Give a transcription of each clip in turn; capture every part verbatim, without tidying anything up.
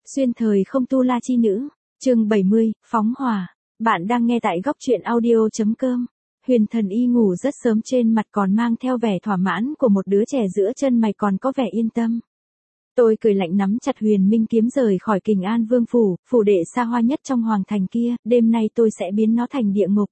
Xuyên thời không tu la chi nữ, chương bảy mươi, phóng hỏa. Bạn đang nghe tại góc truyện audio.com. Huyền Thần Y ngủ rất sớm, trên mặt còn mang theo vẻ thỏa mãn của một đứa trẻ, giữa chân mày còn có vẻ yên tâm. Tôi cười lạnh nắm chặt Huyền Minh kiếm rời khỏi Kình An Vương phủ, phủ đệ xa hoa nhất trong hoàng thành kia, đêm nay tôi sẽ biến nó thành địa ngục.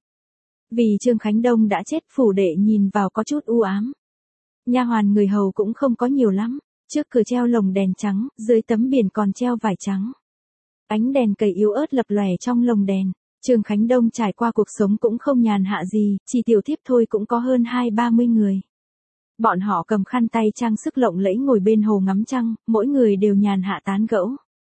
Vì Trương Khánh Đông đã chết, phủ đệ nhìn vào có chút u ám. Nha hoàn người hầu cũng không có nhiều lắm. Trước cửa treo lồng đèn trắng, dưới tấm biển còn treo vải trắng. Ánh đèn cầy yếu ớt lập lòe trong lồng đèn. Trương Khánh Đông trải qua cuộc sống cũng không nhàn hạ gì, chỉ tiểu thiếp thôi cũng có hơn hai ba mươi người. Bọn họ cầm khăn tay trang sức lộng lẫy ngồi bên hồ ngắm trăng, mỗi người đều nhàn hạ tán gẫu.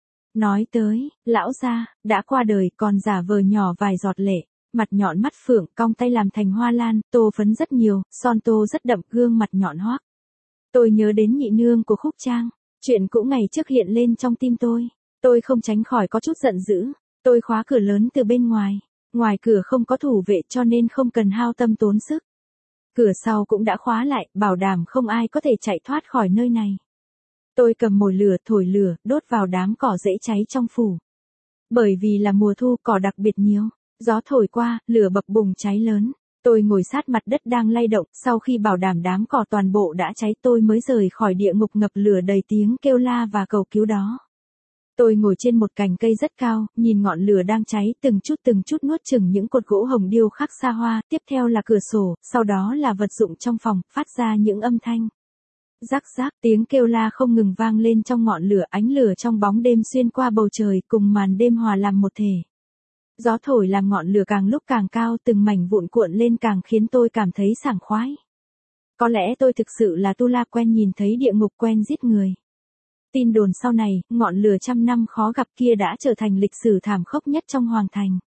Nói tới, lão gia đã qua đời, còn giả vờ nhỏ vài giọt lệ, mặt nhọn mắt phượng, cong tay làm thành hoa lan, tô phấn rất nhiều, son tô rất đậm, gương mặt nhọn hoác. Tôi nhớ đến nhị nương của Khúc Trang, chuyện cũ ngày trước hiện lên trong tim tôi. Tôi không tránh khỏi có chút giận dữ. Tôi khóa cửa lớn từ bên ngoài. Ngoài cửa không có thủ vệ cho nên không cần hao tâm tốn sức. Cửa sau cũng đã khóa lại, bảo đảm không ai có thể chạy thoát khỏi nơi này. Tôi cầm mồi lửa thổi lửa, đốt vào đám cỏ dễ cháy trong phủ. Bởi vì là mùa thu, cỏ đặc biệt nhiều. Gió thổi qua, lửa bập bùng cháy lớn. Tôi ngồi sát mặt đất đang lay động, sau khi bảo đảm đám cỏ toàn bộ đã cháy tôi mới rời khỏi địa ngục ngập lửa đầy tiếng kêu la và cầu cứu đó. Tôi ngồi trên một cành cây rất cao, nhìn ngọn lửa đang cháy, từng chút từng chút nuốt chửng những cột gỗ hồng điêu khắc xa hoa, tiếp theo là cửa sổ, sau đó là vật dụng trong phòng, phát ra những âm thanh. Rắc rắc, tiếng kêu la không ngừng vang lên trong ngọn lửa, ánh lửa trong bóng đêm xuyên qua bầu trời, cùng màn đêm hòa làm một thể. Gió thổi làm ngọn lửa càng lúc càng cao, từng mảnh vụn cuộn lên càng khiến tôi cảm thấy sảng khoái. Có lẽ tôi thực sự là tu la quen nhìn thấy địa ngục, quen giết người. Tin đồn sau này, ngọn lửa trăm năm khó gặp kia đã trở thành lịch sử thảm khốc nhất trong hoàng thành.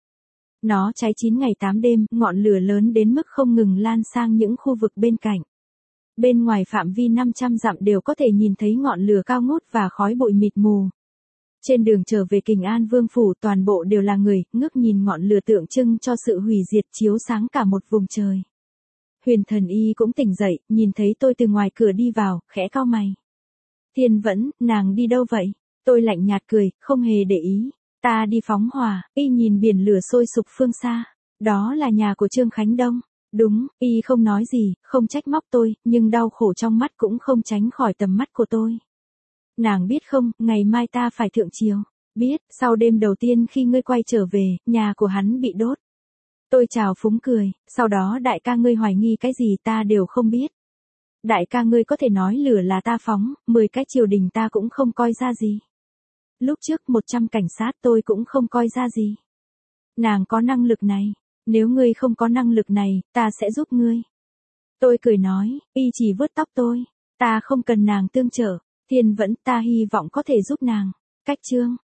Nó cháy chín ngày tám đêm, ngọn lửa lớn đến mức không ngừng lan sang những khu vực bên cạnh. Bên ngoài phạm vi năm trăm dặm đều có thể nhìn thấy ngọn lửa cao ngút và khói bụi mịt mù. Trên đường trở về Kình An Vương phủ, toàn bộ đều là người, ngước nhìn ngọn lửa tượng trưng cho sự hủy diệt chiếu sáng cả một vùng trời. Huyền Thần Y cũng tỉnh dậy, nhìn thấy tôi từ ngoài cửa đi vào, khẽ cau mày. Thiên Vẫn, nàng đi đâu vậy? Tôi lạnh nhạt cười, không hề để ý. Ta đi phóng hỏa. Y nhìn biển lửa sôi sục phương xa. Đó là nhà của Trương Khánh Đông. Đúng, Y không nói gì, không trách móc tôi, nhưng đau khổ trong mắt cũng không tránh khỏi tầm mắt của tôi. Nàng biết không, ngày mai ta phải thượng triều. Biết, sau đêm đầu tiên khi ngươi quay trở về, nhà của hắn bị đốt. Tôi chào phúng cười, sau đó đại ca ngươi hoài nghi cái gì ta đều không biết. Đại ca ngươi có thể nói lửa là ta phóng, mười cái triều đình ta cũng không coi ra gì. Lúc trước một trăm cảnh sát tôi cũng không coi ra gì. Nàng có năng lực này, nếu ngươi không có năng lực này, ta sẽ giúp ngươi. Tôi cười nói, Y chỉ vuốt tóc tôi, ta không cần nàng tương trợ. Thiên Vẫn, ta hy vọng có thể giúp nàng. Cách chương